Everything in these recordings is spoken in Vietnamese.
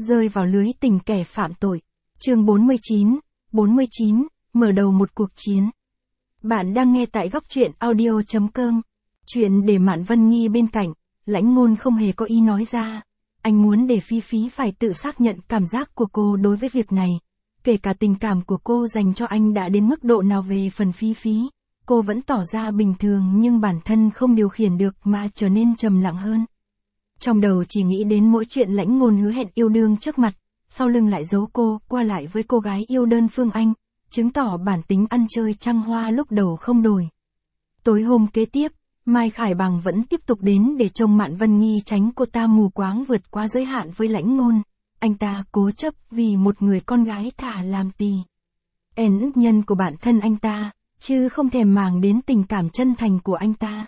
rơi vào lưới tình kẻ phạm tội. Chương 49, mở đầu một cuộc chiến. Bạn đang nghe tại góc truyện audio.com. Chuyện để Mạn Vân Nghi bên cạnh, Lãnh Ngôn không hề có ý nói ra. Anh muốn để Phi Phi phải tự xác nhận cảm giác của cô đối với việc này. Kể cả tình cảm của cô dành cho anh đã đến mức độ nào về phần Phi Phi, cô vẫn tỏ ra bình thường nhưng bản thân không điều khiển được mà trở nên trầm lặng hơn. Trong đầu chỉ nghĩ đến mỗi chuyện Lãnh Ngôn hứa hẹn yêu đương trước mặt, sau lưng lại giấu cô, qua lại với cô gái yêu đơn phương anh, chứng tỏ bản tính ăn chơi trăng hoa lúc đầu không đổi. Tối hôm kế tiếp, Mai Khải Bằng vẫn tiếp tục đến để trông Mạn Vân Nghi tránh cô ta mù quáng vượt qua giới hạn với Lãnh Ngôn. Anh ta cố chấp vì một người con gái thả làm tỳ. Ước nhân của bản thân anh ta, chứ không thèm màng đến tình cảm chân thành của anh ta.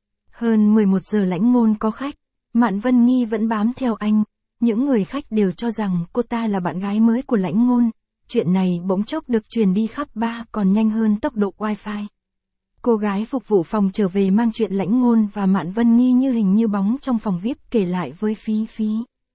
Hơn 11 giờ Lãnh Ngôn có khách, Mạn Vân Nghi vẫn bám theo anh. Những người khách đều cho rằng cô ta là bạn gái mới của Lãnh Ngôn. Chuyện này bỗng chốc được truyền đi khắp bar còn nhanh hơn tốc độ wifi. Cô gái phục vụ phòng trở về mang chuyện Lãnh Ngôn và Mạn Vân Nghi như hình như bóng trong phòng VIP kể lại với Phi Phi.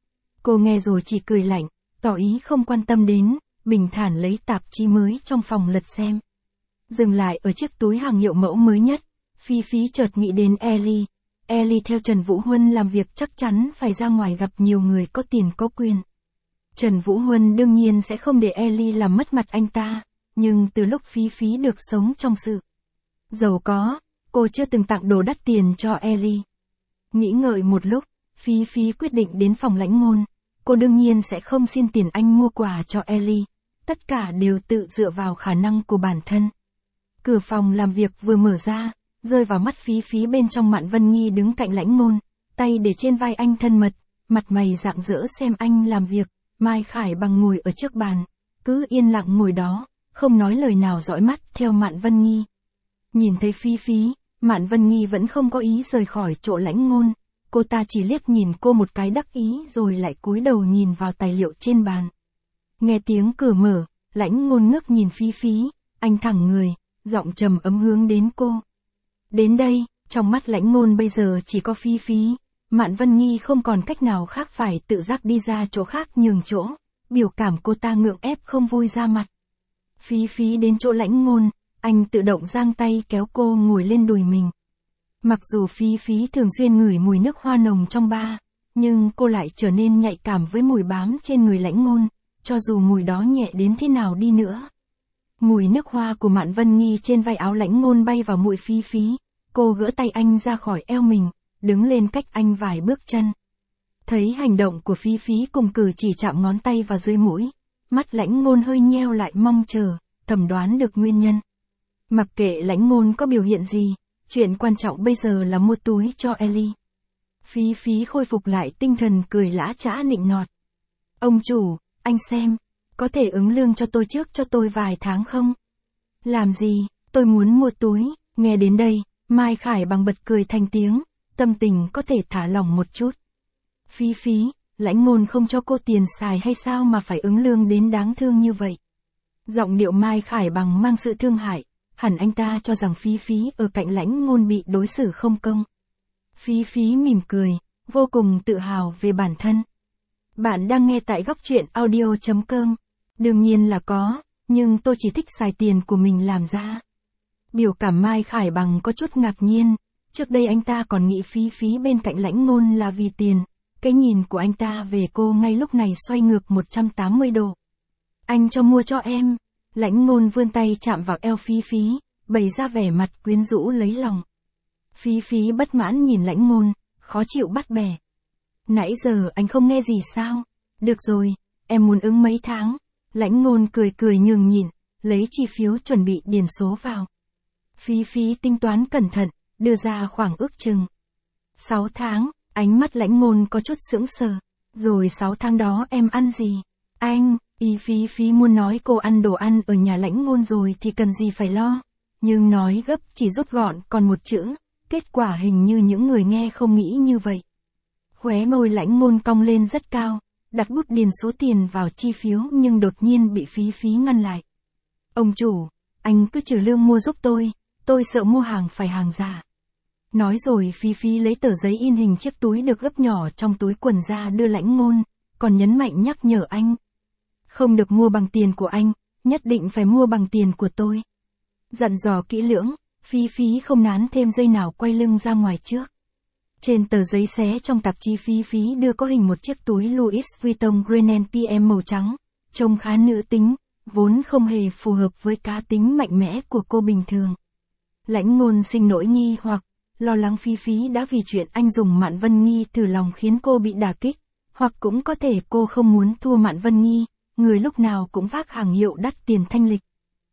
Cô nghe rồi chỉ cười lạnh, tỏ ý không quan tâm đến, bình thản lấy tạp chí mới trong phòng lật xem. Dừng lại ở chiếc túi hàng hiệu mẫu mới nhất, Phi Phi chợt nghĩ đến Ellie. Ellie theo Trần Vũ Huân làm việc chắc chắn phải ra ngoài gặp nhiều người có tiền có quyền. Trần Vũ Huân đương nhiên sẽ không để Ellie làm mất mặt anh ta, nhưng từ lúc Phi Phi được sống trong sự giàu có, cô chưa từng tặng đồ đắt tiền cho Ellie. Nghĩ ngợi một lúc, Phi Phi quyết định đến phòng Lãnh Ngôn. Cô đương nhiên sẽ không xin tiền anh mua quà cho Ellie, tất cả đều tự dựa vào khả năng của bản thân. Cửa phòng làm việc vừa mở ra, rơi vào mắt Phi Phi bên trong Mạn Vân Nghi đứng cạnh Lãnh Ngôn, tay để trên vai anh thân mật, mặt mày rạng rỡ xem anh làm việc. Mai Khải Bằng ngồi ở trước bàn, cứ yên lặng ngồi đó, không nói lời nào dõi mắt theo Mạn Vân Nghi. Nhìn thấy Phi Phi, Mạn Vân Nghi vẫn không có ý rời khỏi chỗ Lãnh Ngôn, cô ta chỉ liếc nhìn cô một cái đắc ý rồi lại cúi đầu nhìn vào tài liệu trên bàn. Nghe tiếng cửa mở, Lãnh Ngôn ngước nhìn Phi Phi, anh thẳng người, giọng trầm ấm hướng đến cô. Đến đây, trong mắt Lãnh Ngôn bây giờ chỉ có Phi Phi. Mạn Vân Nghi không còn cách nào khác phải tự giác đi ra chỗ khác nhường chỗ, biểu cảm cô ta ngượng ép không vui ra mặt. Phi Phi đến chỗ Lãnh Ngôn, anh tự động giang tay kéo cô ngồi lên đùi mình. Mặc dù Phi Phi thường xuyên ngửi mùi nước hoa nồng trong bar, nhưng cô lại trở nên nhạy cảm với mùi bám trên người Lãnh Ngôn, cho dù mùi đó nhẹ đến thế nào đi nữa. Mùi nước hoa của Mạn Vân Nghi trên vai áo Lãnh Ngôn bay vào mũi Phi Phi, cô gỡ tay anh ra khỏi eo mình, đứng lên cách anh vài bước chân. Thấy hành động của Phi Phi cùng cử chỉ chạm ngón tay vào dưới mũi, mắt Lãnh Ngôn hơi nheo lại mong chờ, thẩm đoán được nguyên nhân. Mặc kệ Lãnh Ngôn có biểu hiện gì, chuyện quan trọng bây giờ là mua túi cho Ellie. Phi Phi khôi phục lại tinh thần cười lã chã nịnh nọt. Ông chủ, anh xem, có thể ứng lương cho tôi trước cho tôi vài tháng không? Làm gì, tôi muốn mua túi. Nghe đến đây, Mai Khải Bằng bật cười thành tiếng, tâm tình có thể thả lỏng một chút. Phi Phi, Lãnh Ngôn không cho cô tiền xài hay sao mà phải ứng lương đến đáng thương như vậy? Giọng điệu Mai Khải Bằng mang sự thương hại, hẳn anh ta cho rằng Phi Phi ở cạnh Lãnh Ngôn bị đối xử không công. Phi Phi mỉm cười, vô cùng tự hào về bản thân. Bạn đang nghe tại góc truyện audio.com. Đương nhiên là có, nhưng tôi chỉ thích xài tiền của mình làm ra. Biểu cảm Mai Khải Bằng có chút ngạc nhiên, trước đây anh ta còn nghĩ Phi Phi bên cạnh Lãnh Ngôn là vì tiền, cái nhìn của anh ta về cô ngay lúc này xoay ngược 180 độ. Anh cho mua cho em. Lãnh Ngôn vươn tay chạm vào eo Phi Phi, bày ra vẻ mặt quyến rũ lấy lòng. Phi Phi bất mãn nhìn Lãnh Ngôn, khó chịu bắt bẻ. Nãy giờ anh không nghe gì sao? Được rồi, em muốn ứng mấy tháng? Lãnh Ngôn cười cười nhường nhịn, lấy chi phiếu chuẩn bị điền số vào. Phi Phi tính toán cẩn thận, đưa ra khoảng ước chừng 6 tháng, ánh mắt Lãnh Ngôn có chút sững sờ. Rồi 6 tháng đó em ăn gì? Anh, Phi Phi muốn nói cô ăn đồ ăn ở nhà Lãnh Ngôn rồi thì cần gì phải lo. Nhưng nói gấp chỉ rút gọn còn một chữ, kết quả hình như những người nghe không nghĩ như vậy. Khóe môi Lãnh Ngôn cong lên rất cao, đặt bút điền số tiền vào chi phiếu nhưng đột nhiên bị Phi Phi ngăn lại. Ông chủ, anh cứ trừ lương mua giúp tôi sợ mua hàng phải hàng giả. Nói rồi Phi Phi lấy tờ giấy in hình chiếc túi được gấp nhỏ trong túi quần ra đưa Lãnh Ngôn, còn nhấn mạnh nhắc nhở anh. Không được mua bằng tiền của anh, nhất định phải mua bằng tiền của tôi. Dặn dò kỹ lưỡng, Phi Phi không nán thêm giây nào quay lưng ra ngoài trước. Trên tờ giấy xé trong tạp chí Phi Phi đưa có hình một chiếc túi Louis Vuitton Grenelle PM màu trắng, trông khá nữ tính, vốn không hề phù hợp với cá tính mạnh mẽ của cô bình thường. Lãnh Ngôn sinh nỗi nghi hoặc lo lắng Phi Phi đã vì chuyện anh dùng Mạn Vân Nghi thử lòng khiến cô bị đả kích, hoặc cũng có thể cô không muốn thua Mạn Vân Nghi, người lúc nào cũng vác hàng hiệu đắt tiền thanh lịch.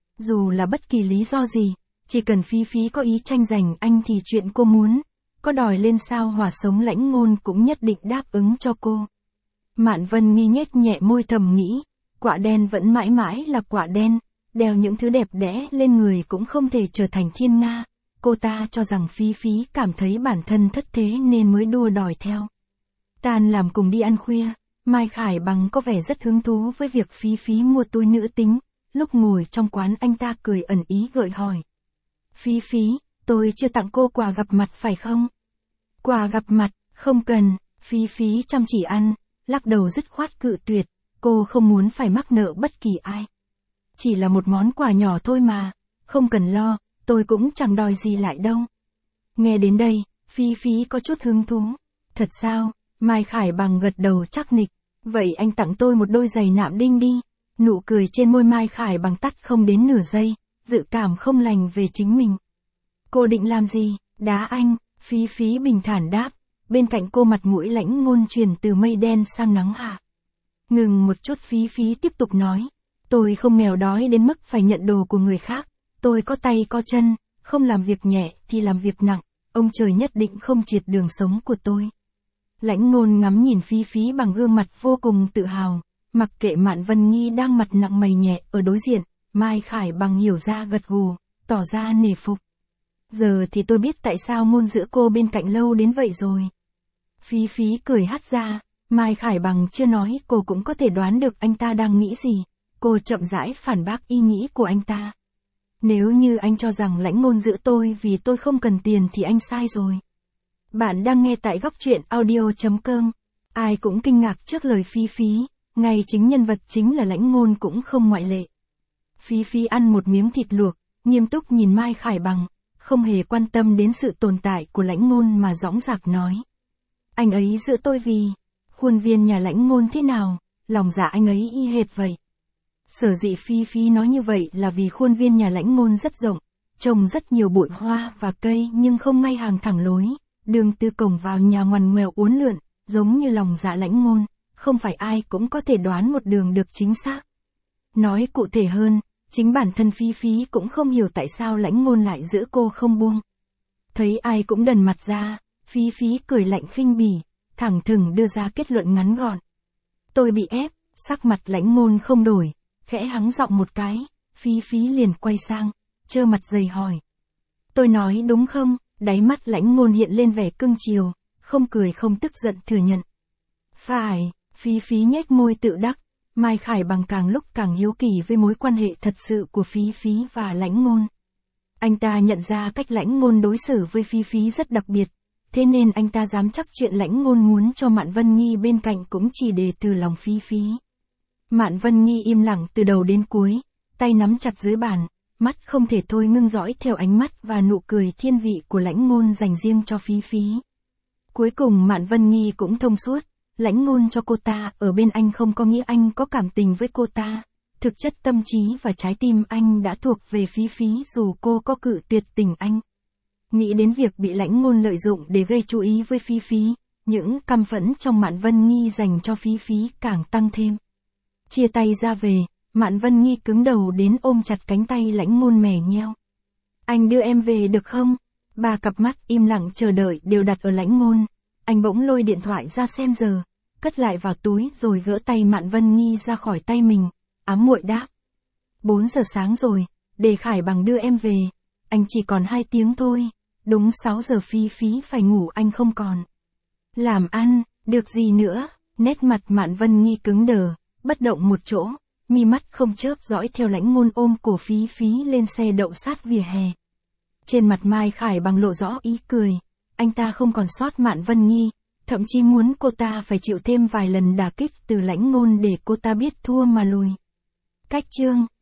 Dù là bất kỳ lý do gì, chỉ cần Phi Phi có ý tranh giành anh thì chuyện cô muốn, có đòi lên sao hỏa sống Lãnh Ngôn cũng nhất định đáp ứng cho cô. Mạn Vân Nghi nhếch nhẹ môi thầm nghĩ, quạ đen vẫn mãi mãi là quạ đen, đeo những thứ đẹp đẽ lên người cũng không thể trở thành thiên nga. Cô ta cho rằng Phi Phi cảm thấy bản thân thất thế nên mới đua đòi theo. Tan làm cùng đi ăn khuya, Mai Khải Bằng có vẻ rất hứng thú với việc Phi Phi mua túi nữ tính, lúc ngồi trong quán anh ta cười ẩn ý gợi hỏi. Phi Phi, tôi chưa tặng cô quà gặp mặt phải không? Quà gặp mặt, không cần, Phi Phi chăm chỉ ăn, lắc đầu dứt khoát cự tuyệt, cô không muốn phải mắc nợ bất kỳ ai. Chỉ là một món quà nhỏ thôi mà, không cần lo, tôi cũng chẳng đòi gì lại đâu. Nghe đến đây, Phi Phi có chút hứng thú. Thật sao? Mai Khải Bằng gật đầu chắc nịch. Vậy anh tặng tôi một đôi giày nạm đinh đi. Nụ cười trên môi Mai Khải Bằng tắt không đến nửa giây, dự cảm không lành về chính mình. Cô định làm gì? Đá anh, Phi Phi bình thản đáp. Bên cạnh cô mặt mũi Lãnh Ngôn chuyển từ mây đen sang nắng hạ. Ngừng một chút Phi Phi tiếp tục nói. Tôi không nghèo đói đến mức phải nhận đồ của người khác. Tôi có tay có chân, không làm việc nhẹ thì làm việc nặng, ông trời nhất định không triệt đường sống của tôi. Lãnh Ngôn ngắm nhìn Phi Phi bằng gương mặt vô cùng tự hào, mặc kệ Mạn Vân Nghi đang mặt nặng mày nhẹ ở đối diện, Mai Khải Bằng hiểu ra gật gù, tỏ ra nể phục. Giờ thì tôi biết tại sao Ngôn giữ cô bên cạnh lâu đến vậy rồi. Phi Phi cười hắt ra, Mai Khải Bằng chưa nói cô cũng có thể đoán được anh ta đang nghĩ gì, cô chậm rãi phản bác ý nghĩ của anh ta. Nếu như anh cho rằng Lãnh Ngôn giữ tôi vì tôi không cần tiền thì anh sai rồi. Bạn đang nghe tại góc truyện audio.com. Ai cũng kinh ngạc trước lời Phi Phi, ngay chính nhân vật chính là Lãnh Ngôn cũng không ngoại lệ. Phi Phi ăn một miếng thịt luộc, nghiêm túc nhìn Mai Khải Bằng, không hề quan tâm đến sự tồn tại của Lãnh Ngôn mà dõng dạc nói. Anh ấy giữ tôi vì, khuôn viên nhà Lãnh Ngôn thế nào, lòng dạ anh ấy y hệt vậy. Sở dĩ Phi Phi nói như vậy là vì khuôn viên nhà Lãnh Ngôn rất rộng, trồng rất nhiều bụi hoa và cây nhưng không ngay hàng thẳng lối, đường từ cổng vào nhà ngoằn ngoèo uốn lượn, giống như lòng dạ Lãnh Ngôn, không phải ai cũng có thể đoán một đường được chính xác. Nói cụ thể hơn, chính bản thân Phi Phi cũng không hiểu tại sao Lãnh Ngôn lại giữ cô không buông. Thấy ai cũng đần mặt ra, Phi Phi cười lạnh khinh bỉ, thẳng thừng đưa ra kết luận ngắn gọn. Tôi bị ép, sắc mặt Lãnh Ngôn không đổi. Khẽ hắng giọng một cái, Phi Phi liền quay sang, trơ mặt dày hỏi. Tôi nói đúng không? Đáy mắt Lãnh Ngôn hiện lên vẻ cưng chiều, không cười không tức giận thừa nhận. Phải, Phi Phi nhếch môi tự đắc, Mai Khải Bằng càng lúc càng hiếu kỳ với mối quan hệ thật sự của Phi Phi và Lãnh Ngôn. Anh ta nhận ra cách Lãnh Ngôn đối xử với Phi Phi rất đặc biệt, thế nên anh ta dám chắc chuyện Lãnh Ngôn muốn cho Mạn Vân Nghi bên cạnh cũng chỉ để từ lòng Phi Phi. Mạn Vân Nghi im lặng từ đầu đến cuối, tay nắm chặt dưới bàn, mắt không thể thôi ngưng dõi theo ánh mắt và nụ cười thiên vị của Lãnh Ngôn dành riêng cho Phi Phi. Cuối cùng Mạn Vân Nghi cũng thông suốt, Lãnh Ngôn cho cô ta ở bên anh không có nghĩa anh có cảm tình với cô ta, thực chất tâm trí và trái tim anh đã thuộc về Phi Phi dù cô có cự tuyệt tình anh. Nghĩ đến việc bị Lãnh Ngôn lợi dụng để gây chú ý với Phi Phi, những căm phẫn trong Mạn Vân Nghi dành cho Phi Phi càng tăng thêm. Chia tay ra về, Mạn Vân Nghi cứng đầu đến ôm chặt cánh tay Lãnh Ngôn mè nheo. Anh đưa em về được không? Ba cặp mắt im lặng chờ đợi đều đặt ở Lãnh Ngôn. Anh bỗng lôi điện thoại ra xem giờ, cất lại vào túi rồi gỡ tay Mạn Vân Nghi ra khỏi tay mình, ám muội đáp. 4 giờ sáng rồi, để Khải Bằng đưa em về, anh chỉ còn 2 tiếng thôi, đúng 6 giờ Phi Phi phải ngủ anh không còn. Làm ăn, được gì nữa? Nét mặt Mạn Vân Nghi cứng đờ, bất động một chỗ, mi mắt không chớp dõi theo Lãnh Ngôn ôm cổ Phi Phi lên xe đậu sát vỉa hè. Trên mặt Mai Khải Bằng lộ rõ ý cười, anh ta không còn sót Mạn Vân Nghi, thậm chí muốn cô ta phải chịu thêm vài lần đả kích từ lãnh ngôn để cô ta biết thua mà lùi. Cách chương